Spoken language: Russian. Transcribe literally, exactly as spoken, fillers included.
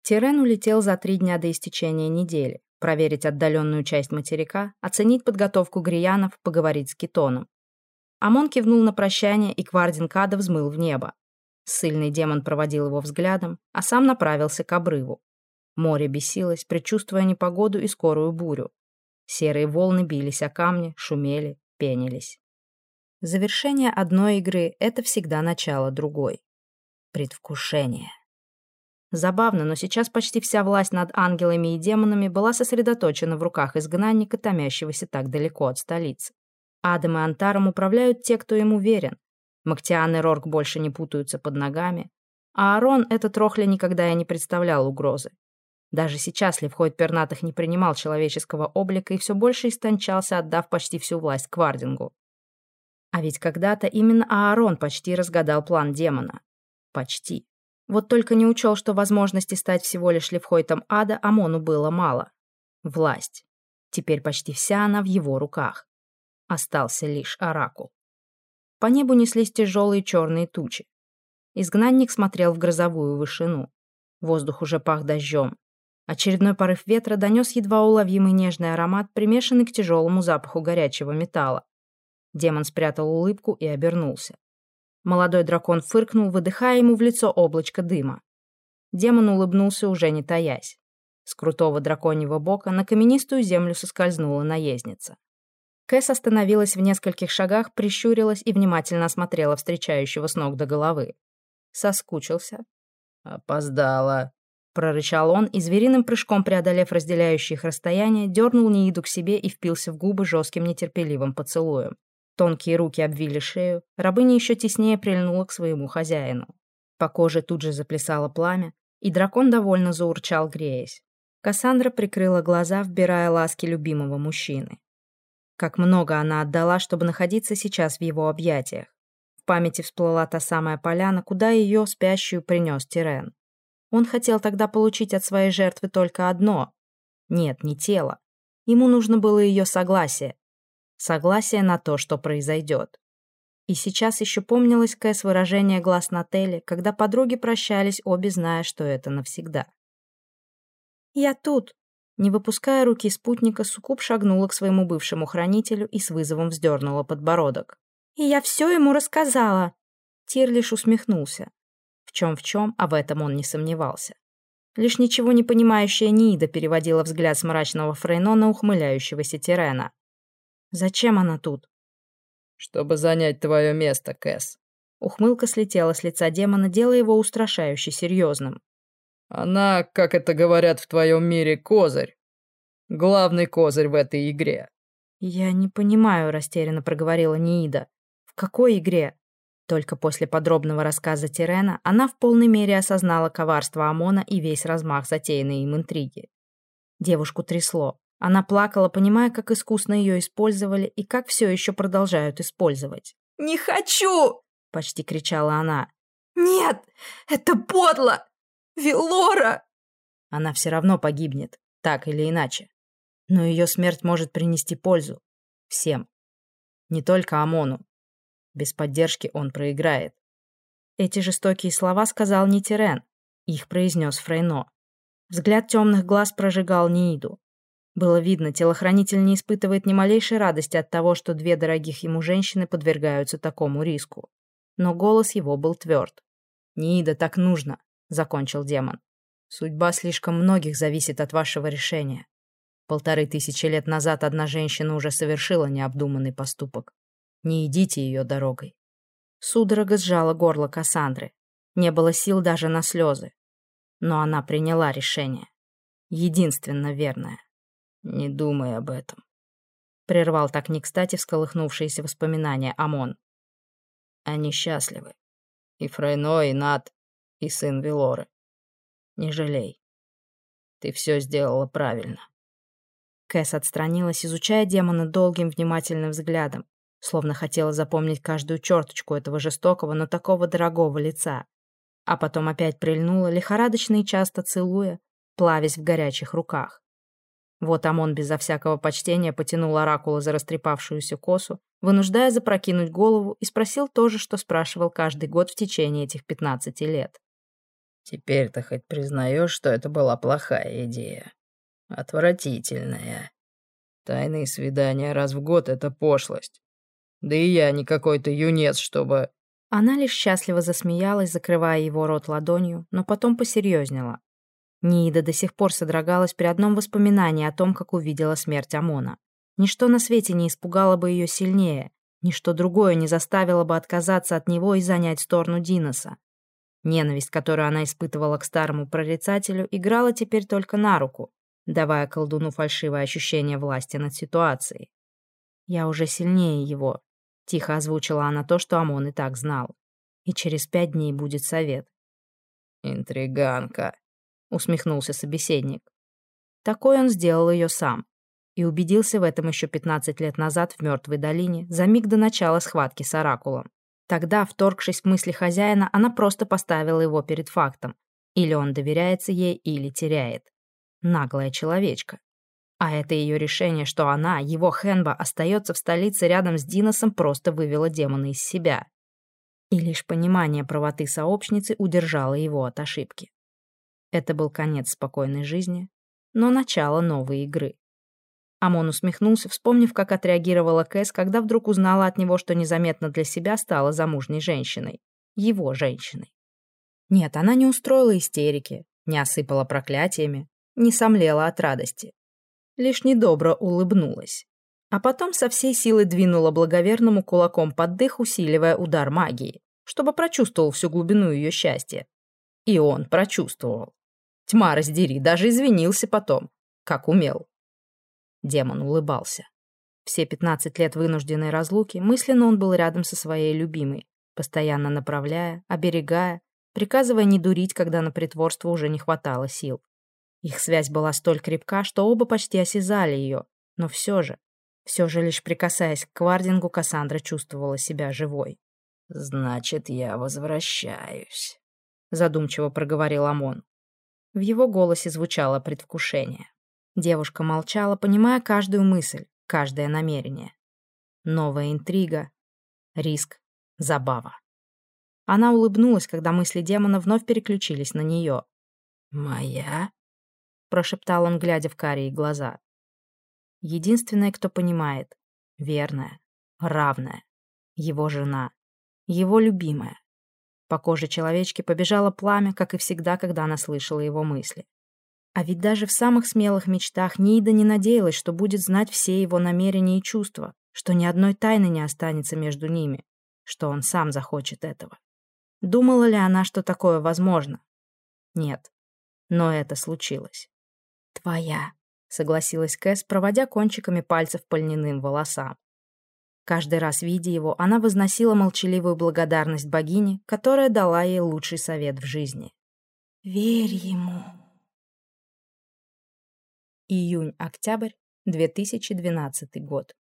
Тирен улетел за три дня до истечения недели, проверить отдаленную часть материка, оценить подготовку гриянов, поговорить с Кетоном. Амон кивнул на прощание, и Квардин Када взмыл в небо. Ссыльный демон проводил его взглядом, а сам направился к обрыву. Море бесилось, предчувствуя непогоду и скорую бурю. Серые волны бились о камни, шумели, пенились. Завершение одной игры — это всегда начало другой. Предвкушение. Забавно, но сейчас почти вся власть над ангелами и демонами была сосредоточена в руках изгнанника, томящегося так далеко от столицы. Адом и Антаром управляют те, кто ему верен. Мактиан и Рорк больше не путаются под ногами. А Аарон, этот рохля, никогда и не представлял угрозы. Даже сейчас Левхойд Пернатых не принимал человеческого облика и все больше истончался, отдав почти всю власть Квардингу. А ведь когда-то именно Аарон почти разгадал план демона. Почти. Вот только не учел, что возможности стать всего лишь Левхойтом ада Амону было мало. Власть. Теперь почти вся она в его руках. Остался лишь оракул. По небу неслись тяжелые черные тучи. Изгнанник смотрел в грозовую вышину. Воздух уже пах дождем. Очередной порыв ветра донес едва уловимый нежный аромат, примешанный к тяжелому запаху горячего металла. Демон спрятал улыбку и обернулся. Молодой дракон фыркнул, выдыхая ему в лицо облачко дыма. Демон улыбнулся, уже не таясь. С крутого драконьего бока на каменистую землю соскользнула наездница. Кэс остановилась в нескольких шагах, прищурилась и внимательно осмотрела встречающего с ног до головы. Соскучился. «Опоздала», — прорычал он, и звериным прыжком, преодолев разделяющие их расстояние, дернул Неиду к себе и впился в губы жестким нетерпеливым поцелуем. Тонкие руки обвили шею, рабыня еще теснее прильнула к своему хозяину. По коже тут же заплясало пламя, и дракон довольно заурчал, греясь. Кассандра прикрыла глаза, вбирая ласки любимого мужчины. Как много она отдала, чтобы находиться сейчас в его объятиях. В памяти всплыла та самая поляна, куда ее, спящую, принес Тирен. Он хотел тогда получить от своей жертвы только одно. Нет, не тело. Ему нужно было ее согласие. Согласие на то, что произойдет. И сейчас еще помнилось Кэс выражение глаз Нателли, когда подруги прощались, обе зная, что это навсегда. «Я тут!» Не выпуская руки спутника, Суккуб шагнула к своему бывшему хранителю и с вызовом вздернула подбородок. «И я все ему рассказала!» Тир лишь усмехнулся. В чем в чем, а в этом он не сомневался. Лишь ничего не понимающая Ниида переводила взгляд с мрачного Фрейно на ухмыляющегося Тирена. «Зачем она тут?» «Чтобы занять твое место, Кэс». Ухмылка слетела с лица демона, делая его устрашающе серьезным. «Она, как это говорят в твоем мире, козырь. Главный козырь в этой игре». «Я не понимаю», — растерянно проговорила Ниида. «В какой игре?» Только после подробного рассказа Тирена она в полной мере осознала коварство Амона и весь размах затеянной им интриги. Девушку трясло. Она плакала, понимая, как искусно ее использовали и как все еще продолжают использовать. «Не хочу!» — почти кричала она. «Нет! Это подло! Велора!» Она все равно погибнет, так или иначе. Но ее смерть может принести пользу. Всем. Не только Амону. Без поддержки он проиграет. Эти жестокие слова сказал не Тирен. Их произнес Фрейно. Взгляд темных глаз прожигал Нииду. Было видно, телохранитель не испытывает ни малейшей радости от того, что две дорогих ему женщины подвергаются такому риску. Но голос его был тверд. «Ниида, так нужно», — закончил демон. «Судьба слишком многих зависит от вашего решения. Полторы тысячи лет назад одна женщина уже совершила необдуманный поступок. Не идите ее дорогой». Судорога сжала горло Кассандры. Не было сил даже на слезы. Но она приняла решение. Единственно верное. «Не думай об этом», — прервал так не кстати всколыхнувшиеся воспоминания Амон. «Они счастливы. И Фрейно, и Нат, и сын Велоры. Не жалей. Ты все сделала правильно». Кэс отстранилась, изучая демона долгим внимательным взглядом, словно хотела запомнить каждую черточку этого жестокого, но такого дорогого лица. А потом опять прильнула, лихорадочно и часто целуя, плавясь в горячих руках. Вот Амон безо всякого почтения потянул оракула за растрепавшуюся косу, вынуждая запрокинуть голову, и спросил то же, что спрашивал каждый год в течение этих пятнадцати лет. Теперь ты хоть признаешь, что это была плохая идея? Отвратительная. Тайные свидания раз в год — это пошлость. Да и я не какой-то юнец, чтобы... Она лишь счастливо засмеялась, закрывая его рот ладонью, но потом посерьезнела. Ниида до сих пор содрогалась при одном воспоминании о том, как увидела смерть Амона. Ничто на свете не испугало бы ее сильнее, ничто другое не заставило бы отказаться от него и занять сторону Диноса. Ненависть, которую она испытывала к старому прорицателю, играла теперь только на руку, давая колдуну фальшивое ощущение власти над ситуацией. «Я уже сильнее его», — тихо озвучила она то, что Амон и так знал. «И через пять дней будет совет». «Интриганка», — усмехнулся собеседник. Такой он сделал ее сам. И убедился в этом еще пятнадцать лет назад в Мертвой долине, за миг до начала схватки с Оракулом. Тогда, вторгшись в мысли хозяина, она просто поставила его перед фактом. Или он доверяется ей, или теряет. Наглая человечка. А это ее решение, что она, его Хенба, остается в столице рядом с Диносом, просто вывело демона из себя. И лишь понимание правоты сообщницы удержало его от ошибки. Это был конец спокойной жизни, но начало новой игры. Амон усмехнулся, вспомнив, как отреагировала Кэс, когда вдруг узнала от него, что незаметно для себя стала замужней женщиной. Его женщиной. Нет, она не устроила истерики, не осыпала проклятиями, не сомлела от радости. Лишь недобро улыбнулась. А потом со всей силы двинула благоверному кулаком под дых, усиливая удар магии, чтобы прочувствовал всю глубину ее счастья. И он прочувствовал. Тьма раздери, даже извинился потом, как умел. Демон улыбался. Все пятнадцать лет вынужденной разлуки мысленно он был рядом со своей любимой, постоянно направляя, оберегая, приказывая не дурить, когда на притворство уже не хватало сил. Их связь была столь крепка, что оба почти осязали ее, но все же, все же лишь прикасаясь к Квардингу, Кассандра чувствовала себя живой. «Значит, я возвращаюсь», — задумчиво проговорил Амон. В его голосе звучало предвкушение. Девушка молчала, понимая каждую мысль, каждое намерение. Новая интрига, риск, забава. Она улыбнулась, когда мысли демона вновь переключились на нее. «Моя?» — прошептал он, глядя в карие глаза. Единственная, кто понимает, верная, равная, его жена, его любимая. По коже человечки побежало пламя, как и всегда, когда она слышала его мысли. А ведь даже в самых смелых мечтах Ниида не надеялась, что будет знать все его намерения и чувства, что ни одной тайны не останется между ними, что он сам захочет этого. Думала ли она, что такое возможно? Нет. Но это случилось. «Твоя», — согласилась Кэс, проводя кончиками пальцев по льняным волосам. Каждый раз, видя его, она возносила молчаливую благодарность богине, которая дала ей лучший совет в жизни. «Верь ему». Июнь-октябрь, две тысячи двенадцатый год.